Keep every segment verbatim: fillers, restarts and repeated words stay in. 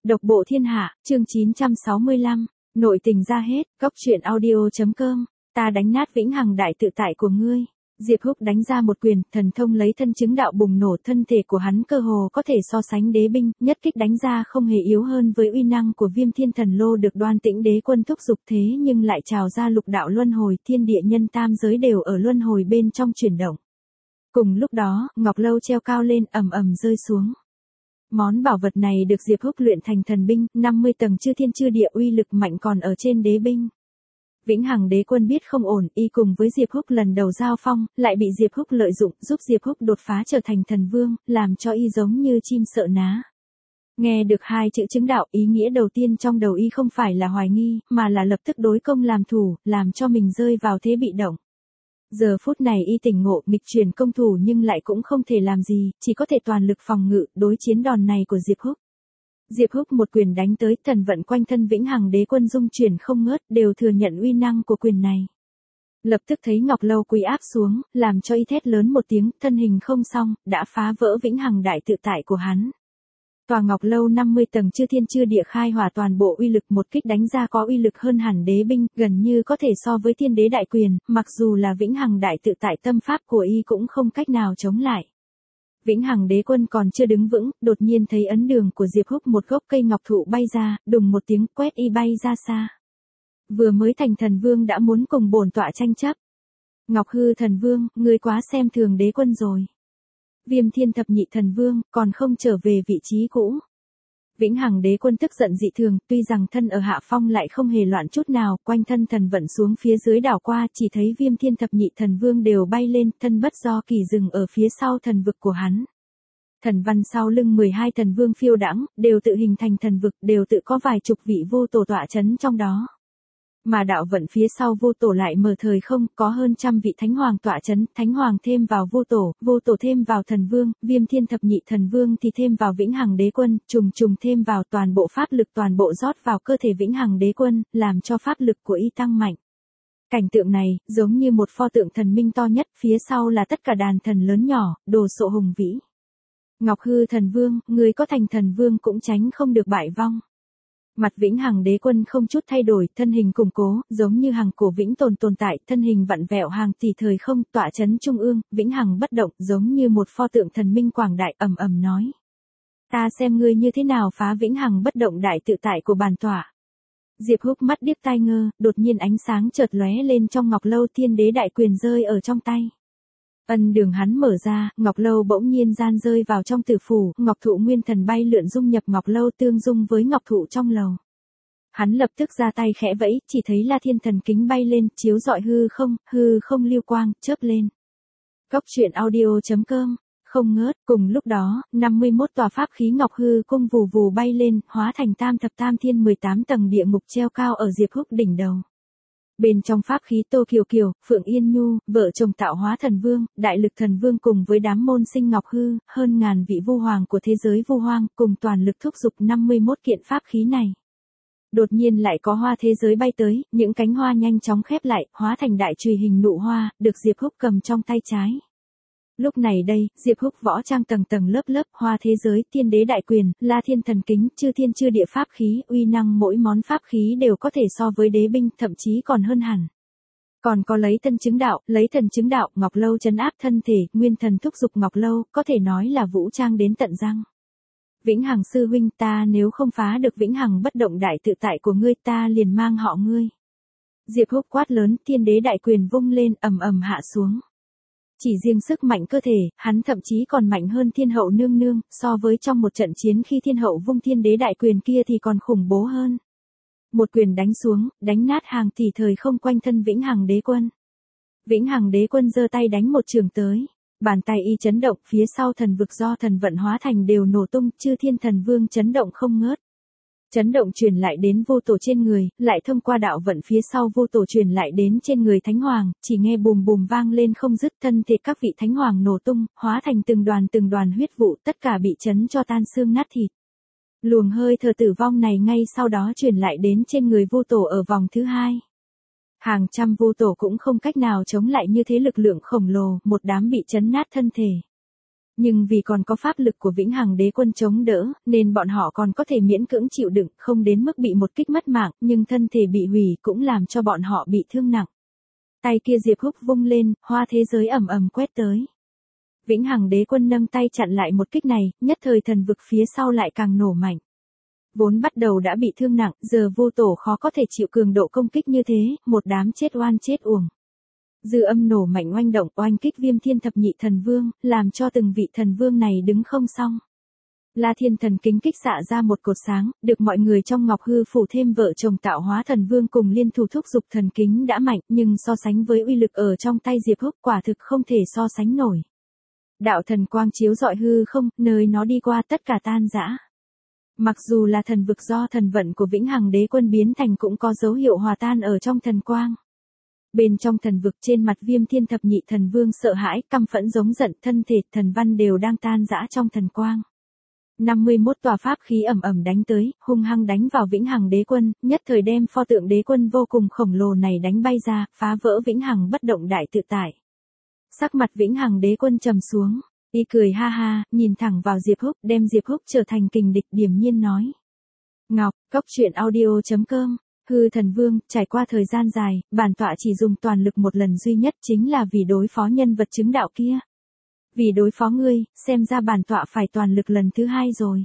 Độc bộ thiên hạ, chương chín trăm sáu mươi lăm, nội tình ra hết, góc truyện audio.com, ta đánh nát vĩnh hằng đại tự tại của ngươi. Diệp Húc đánh ra một quyền, thần thông lấy thân chứng đạo bùng nổ, thân thể của hắn cơ hồ có thể so sánh đế binh, nhất kích đánh ra không hề yếu hơn với uy năng của Viêm Thiên Thần Lô được Đoan Tĩnh Đế Quân thúc giục, thế nhưng lại trào ra lục đạo luân hồi, thiên địa nhân tam giới đều ở luân hồi bên trong chuyển động. Cùng lúc đó, ngọc lâu treo cao lên ầm ầm rơi xuống. Món bảo vật này được Diệp Húc luyện thành thần binh, năm mươi tầng chư thiên chư địa, uy lực mạnh còn ở trên đế binh. Vĩnh Hằng Đế Quân biết không ổn, y cùng với Diệp Húc lần đầu giao phong, lại bị Diệp Húc lợi dụng, giúp Diệp Húc đột phá trở thành thần vương, làm cho y giống như chim sợ ná. Nghe được hai chữ chứng đạo, ý nghĩa đầu tiên trong đầu y không phải là hoài nghi, mà là lập tức đối công làm thủ, làm cho mình rơi vào thế bị động. Giờ phút này y tỉnh ngộ, nghịch chuyển công thủ nhưng lại cũng không thể làm gì, chỉ có thể toàn lực phòng ngự, đối chiến đòn này của Diệp Húc. Diệp Húc một quyền đánh tới, thần vận quanh thân Vĩnh Hằng Đế Quân dung chuyển không ngớt, đều thừa nhận uy năng của quyền này. Lập tức thấy ngọc lâu quỳ áp xuống, làm cho y thét lớn một tiếng, thân hình không xong, đã phá vỡ Vĩnh Hằng đại tự tại của hắn. Tòa ngọc lâu năm mươi tầng chư thiên chư địa khai hỏa toàn bộ uy lực, một kích đánh ra có uy lực hơn hẳn đế binh, gần như có thể so với thiên đế đại quyền, mặc dù là Vĩnh Hằng đại tự tại tâm pháp của y cũng không cách nào chống lại. Vĩnh Hằng Đế Quân còn chưa đứng vững, đột nhiên thấy ấn đường của Diệp Húc, một gốc cây ngọc thụ bay ra, đùng một tiếng quét y bay ra xa. Vừa mới thành thần vương đã muốn cùng bổn tọa tranh chấp. Ngọc Hư Thần Vương, ngươi quá xem thường Đế Quân rồi. Viêm Thiên Thập Nhị Thần Vương, còn không trở về vị trí cũ. Vĩnh Hằng Đế Quân tức giận dị thường, tuy rằng thân ở hạ phong lại không hề loạn chút nào, quanh thân thần vận xuống phía dưới đảo qua, chỉ thấy Viêm Thiên Thập Nhị Thần Vương đều bay lên, thân bất do kỳ dừng ở phía sau thần vực của hắn. Thần văn sau lưng mười hai thần vương phiêu đãng, đều tự hình thành thần vực, đều tự có vài chục vị vô tổ tọa chấn trong đó. Mà đạo vận phía sau vô tổ lại mở thời không, có hơn trăm vị thánh hoàng tọa chấn, thánh hoàng thêm vào vô tổ, vô tổ thêm vào thần vương, Viêm Thiên Thập Nhị Thần Vương thì thêm vào Vĩnh Hằng Đế Quân, trùng trùng thêm vào, toàn bộ pháp lực toàn bộ rót vào cơ thể Vĩnh Hằng Đế Quân, làm cho pháp lực của y tăng mạnh. Cảnh tượng này, giống như một pho tượng thần minh to nhất, phía sau là tất cả đàn thần lớn nhỏ, đồ sộ hùng vĩ. Ngọc Hư Thần Vương, người có thành thần vương cũng tránh không được bại vong. Mặt Vĩnh Hằng Đế Quân không chút thay đổi, thân hình củng cố, giống như hằng cổ vĩnh tồn tồn tại, thân hình vặn vẹo hàng tỷ thời không, tọa chấn trung ương, Vĩnh Hằng bất động, giống như một pho tượng thần minh quảng đại, ầm ầm nói: "Ta xem ngươi như thế nào phá Vĩnh Hằng bất động đại tự tại của bản tọa." Diệp Húc mắt điếc tai ngơ, đột nhiên ánh sáng chợt lóe lên trong ngọc lâu, thiên đế đại quyền rơi ở trong tay. Ân đường hắn mở ra, ngọc lâu bỗng nhiên gian rơi vào trong tử phủ, ngọc thụ nguyên thần bay lượn dung nhập ngọc lâu, tương dung với ngọc thụ trong lầu. Hắn lập tức ra tay khẽ vẫy, chỉ thấy La Thiên Thần Kính bay lên, chiếu rọi hư không, hư không lưu quang, chớp lên. Góc truyện audio.com, không ngớt, cùng lúc đó, năm mươi mốt tòa pháp khí ngọc hư cung vù vù bay lên, hóa thành tam thập tam thiên mười tám tầng địa ngục treo cao ở Diệp Húc đỉnh đầu. Bên trong pháp khí Tô Kiều Kiều, Phượng Yên Nhu, vợ chồng tạo hóa thần vương, đại lực thần vương cùng với đám môn sinh ngọc hư, hơn ngàn vị vu hoàng của thế giới vu hoang, cùng toàn lực thúc giục năm mươi mốt kiện pháp khí này. Đột nhiên lại có hoa thế giới bay tới, những cánh hoa nhanh chóng khép lại, hóa thành đại chùy hình nụ hoa, được Diệp Húc cầm trong tay trái. Lúc này đây, Diệp Húc võ trang tầng tầng lớp lớp, hoa thế giới, thiên đế đại quyền, La Thiên Thần Kính, chư thiên chư địa pháp khí, uy năng mỗi món pháp khí đều có thể so với đế binh, thậm chí còn hơn hẳn. Còn có lấy thân chứng đạo, lấy thần chứng đạo, ngọc lâu trấn áp thân thể, nguyên thần thúc giục ngọc lâu, có thể nói là vũ trang đến tận răng. Vĩnh Hằng sư huynh, ta nếu không phá được Vĩnh Hằng bất động đại tự tại của ngươi, ta liền mang họ ngươi. Diệp Húc quát lớn, thiên đế đại quyền vung lên, ầm ầm hạ xuống. Chỉ riêng sức mạnh cơ thể, hắn thậm chí còn mạnh hơn thiên hậu nương nương, so với trong một trận chiến khi thiên hậu vung thiên đế đại quyền kia thì còn khủng bố hơn. Một quyền đánh xuống, đánh nát hàng tỷ thời không quanh thân Vĩnh Hằng Đế Quân. Vĩnh Hằng Đế Quân giơ tay đánh một trường tới. Bàn tay y chấn động, phía sau thần vực do thần vận hóa thành đều nổ tung, chư thiên thần vương chấn động không ngớt. Chấn động truyền lại đến vô tổ trên người, lại thông qua đạo vận phía sau vô tổ truyền lại đến trên người thánh hoàng, chỉ nghe bùm bùm vang lên không dứt, thân thể các vị thánh hoàng nổ tung, hóa thành từng đoàn từng đoàn huyết vụ, tất cả bị chấn cho tan xương nát thịt. Luồng hơi thở tử vong này ngay sau đó truyền lại đến trên người vô tổ ở vòng thứ hai. Hàng trăm vô tổ cũng không cách nào chống lại như thế lực lượng khổng lồ, một đám bị chấn nát thân thể. Nhưng vì còn có pháp lực của Vĩnh Hằng Đế Quân chống đỡ, nên bọn họ còn có thể miễn cưỡng chịu đựng, không đến mức bị một kích mất mạng, nhưng thân thể bị hủy cũng làm cho bọn họ bị thương nặng. Tay kia Diệp Húc vung lên, hoa thế giới ầm ầm quét tới. Vĩnh Hằng Đế Quân nâng tay chặn lại một kích này, nhất thời thần vực phía sau lại càng nổ mạnh. Vốn bắt đầu đã bị thương nặng, giờ vô tổ khó có thể chịu cường độ công kích như thế, một đám chết oan chết uổng. Dư âm nổ mạnh oanh động oanh kích Viêm Thiên Thập Nhị Thần Vương, làm cho từng vị thần vương này đứng không xong. La Thiên Thần Kính kích xạ ra một cột sáng, được mọi người trong Ngọc Hư phủ thêm vợ chồng tạo hóa thần vương cùng liên thủ thúc dục thần kính đã mạnh, nhưng so sánh với uy lực ở trong tay Diệp Húc quả thực không thể so sánh nổi. Đạo thần quang chiếu rọi hư không, nơi nó đi qua tất cả tan rã. Mặc dù là thần vực do thần vận của Vĩnh Hằng Đế Quân biến thành cũng có dấu hiệu hòa tan ở trong thần quang. Bên trong thần vực trên mặt Viêm Thiên Thập Nhị Thần Vương sợ hãi, căm phẫn giống giận, thân thể, thần văn đều đang tan rã trong thần quang. năm mươi mốt tòa pháp khí ầm ầm đánh tới, hung hăng đánh vào Vĩnh Hằng Đế Quân, nhất thời đem pho tượng Đế Quân vô cùng khổng lồ này đánh bay ra, phá vỡ Vĩnh Hằng bất động đại tự tại. Sắc mặt Vĩnh Hằng Đế Quân trầm xuống, y cười ha ha, nhìn thẳng vào Diệp Húc, đem Diệp Húc trở thành kình địch, điềm nhiên nói. Ngọc, cốc truyện audio chấm com. Hư Thần Vương, trải qua thời gian dài, bản tọa chỉ dùng toàn lực một lần duy nhất chính là vì đối phó nhân vật chứng đạo kia. Vì đối phó ngươi, xem ra bản tọa phải toàn lực lần thứ hai rồi.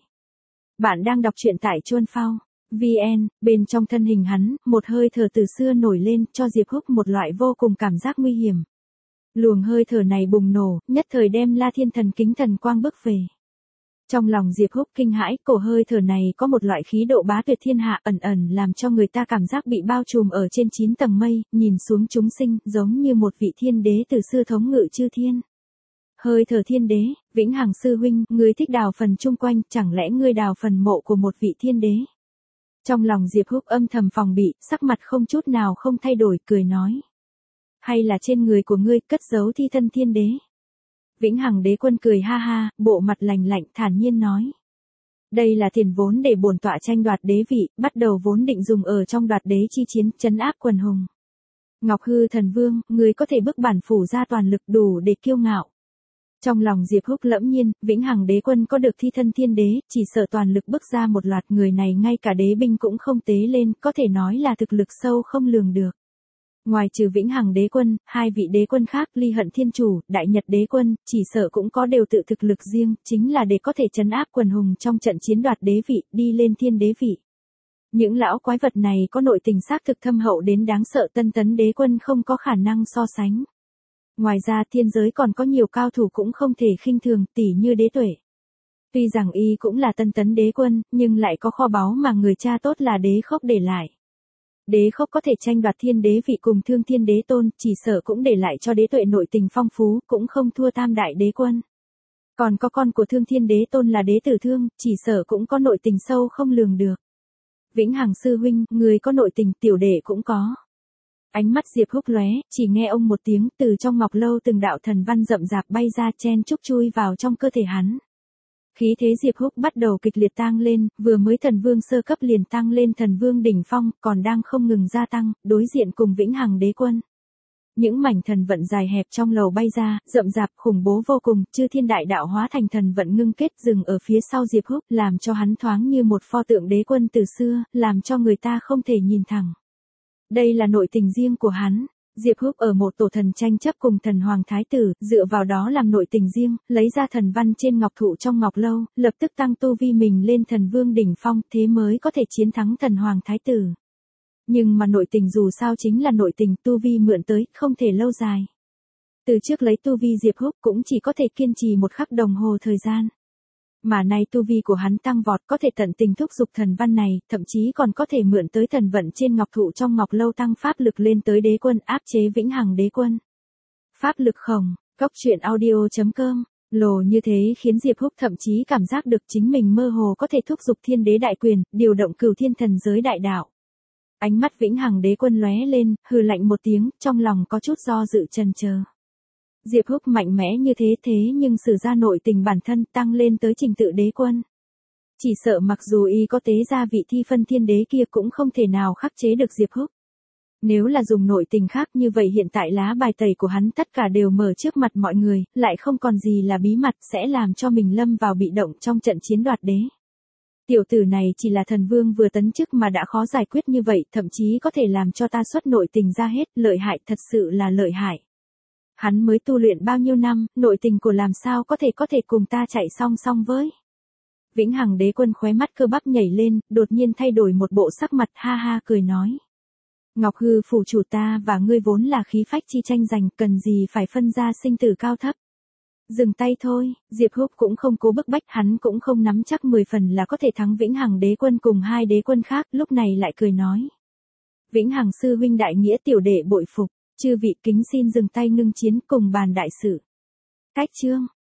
Bạn đang đọc truyện tại Chuan Phao vê en, bên trong thân hình hắn, một hơi thở từ xưa nổi lên, cho Diệp Húc một loại vô cùng cảm giác nguy hiểm. Luồng hơi thở này bùng nổ, nhất thời đem La Thiên Thần Kính thần quang bức về. Trong lòng Diệp Húc kinh hãi, cổ hơi thở này có một loại khí độ bá tuyệt thiên hạ, ẩn ẩn làm cho người ta cảm giác bị bao trùm ở trên chín tầng mây, nhìn xuống chúng sinh, giống như một vị thiên đế từ xưa thống ngự chư thiên. Hơi thở thiên đế, Vĩnh Hằng sư huynh, ngươi thích đào phần chung quanh, chẳng lẽ ngươi đào phần mộ của một vị thiên đế? Trong lòng Diệp Húc âm thầm phòng bị, sắc mặt không chút nào không thay đổi, cười nói. Hay là trên người của ngươi cất giấu thi thân thiên đế? Vĩnh Hằng Đế Quân cười ha ha, bộ mặt lạnh lạnh thản nhiên nói. Đây là tiền vốn để bổn tọa tranh đoạt đế vị, bắt đầu vốn định dùng ở trong đoạt đế chi chiến, trấn áp quần hùng. Ngọc Hư Thần Vương, ngươi có thể bức bản phủ ra toàn lực đủ để kiêu ngạo. Trong lòng Diệp Húc lẫm nhiên, Vĩnh Hằng Đế Quân có được thi thân thiên đế, chỉ sợ toàn lực bức ra một loạt người này ngay cả đế binh cũng không tế lên, có thể nói là thực lực sâu không lường được. Ngoài trừ Vĩnh Hằng Đế Quân, hai vị đế quân khác Ly Hận Thiên Chủ, Đại Nhật Đế Quân, chỉ sợ cũng có đều tự thực lực riêng, chính là để có thể trấn áp quần hùng trong trận chiến đoạt đế vị, đi lên thiên đế vị. Những lão quái vật này có nội tình xác thực thâm hậu đến đáng sợ, Tân Tấn Đế Quân không có khả năng so sánh. Ngoài ra thiên giới còn có nhiều cao thủ cũng không thể khinh thường, tỉ như Đế Tuệ. Tuy rằng y cũng là Tân Tấn Đế Quân, nhưng lại có kho báu mà người cha tốt là Đế Khốc để lại. Đế Khốc có thể tranh đoạt thiên đế vị cùng Thương Thiên Đế Tôn, chỉ sợ cũng để lại cho Đế Tuệ nội tình phong phú, cũng không thua Tam Đại Đế Quân. Còn có con của Thương Thiên Đế Tôn là Đế Tử Thương, chỉ sợ cũng có nội tình sâu không lường được. Vĩnh Hằng sư huynh, người có nội tình, tiểu đệ cũng có. Ánh mắt Diệp Húc lóe, chỉ nghe ông một tiếng, từ trong ngọc lâu từng đạo thần văn rậm rạp bay ra, chen chúc chui vào trong cơ thể hắn. Khí thế Diệp Húc bắt đầu kịch liệt tăng lên, vừa mới thần vương sơ cấp liền tăng lên thần vương đỉnh phong, còn đang không ngừng gia tăng, đối diện cùng Vĩnh Hằng Đế Quân. Những mảnh thần vận dài hẹp trong lầu bay ra, rậm rạp khủng bố vô cùng, chư thiên đại đạo hóa thành thần vận ngưng kết dừng ở phía sau Diệp Húc, làm cho hắn thoáng như một pho tượng đế quân từ xưa, làm cho người ta không thể nhìn thẳng. Đây là nội tình riêng của hắn. Diệp Húc ở một tổ thần tranh chấp cùng thần hoàng thái tử, dựa vào đó làm nội tình riêng, lấy ra thần văn trên ngọc thụ trong ngọc lâu, lập tức tăng tu vi mình lên thần vương đỉnh phong, thế mới có thể chiến thắng thần hoàng thái tử. Nhưng mà nội tình dù sao chính là nội tình, tu vi mượn tới, không thể lâu dài. Từ trước lấy tu vi Diệp Húc cũng chỉ có thể kiên trì một khắc đồng hồ thời gian. Mà nay tu vi của hắn tăng vọt, có thể tận tình thúc dục thần văn này, thậm chí còn có thể mượn tới thần vận trên ngọc thụ trong ngọc lâu tăng pháp lực lên tới đế quân, áp chế Vĩnh Hằng Đế Quân. Pháp lực khổng, cốc truyện audio chấm com, lồ như thế khiến Diệp Húc thậm chí cảm giác được chính mình mơ hồ có thể thúc dục thiên đế đại quyền, điều động cửu thiên thần giới đại đạo. Ánh mắt Vĩnh Hằng Đế Quân lóe lên, hừ lạnh một tiếng, trong lòng có chút do dự chần chờ. Diệp Húc mạnh mẽ như thế thế nhưng sử ra nội tình bản thân tăng lên tới trình tự đế quân. Chỉ sợ mặc dù y có tế ra vị thi phân thiên đế kia cũng không thể nào khắc chế được Diệp Húc. Nếu là dùng nội tình khác như vậy hiện tại lá bài tẩy của hắn tất cả đều mở trước mặt mọi người, lại không còn gì là bí mật, sẽ làm cho mình lâm vào bị động trong trận chiến đoạt đế. Tiểu tử này chỉ là thần vương vừa tấn chức mà đã khó giải quyết như vậy, thậm chí có thể làm cho ta xuất nội tình ra hết, lợi hại, thật sự là lợi hại. Hắn mới tu luyện bao nhiêu năm, nội tình của làm sao có thể có thể cùng ta chạy song song với. Vĩnh Hằng Đế Quân khóe mắt cơ bắp nhảy lên, đột nhiên thay đổi một bộ sắc mặt, ha ha cười nói. Ngọc Hư phủ chủ, ta và ngươi vốn là khí phách chi tranh giành, cần gì phải phân ra sinh tử cao thấp. Dừng tay thôi, Diệp Húc cũng không cố bức bách, hắn cũng không nắm chắc mười phần là có thể thắng Vĩnh Hằng Đế Quân cùng hai đế quân khác, lúc này lại cười nói. Vĩnh Hằng sư huynh đại nghĩa, tiểu đệ bội phục, chư vị kính xin dừng tay ngưng chiến cùng bàn đại sự. Cách chương.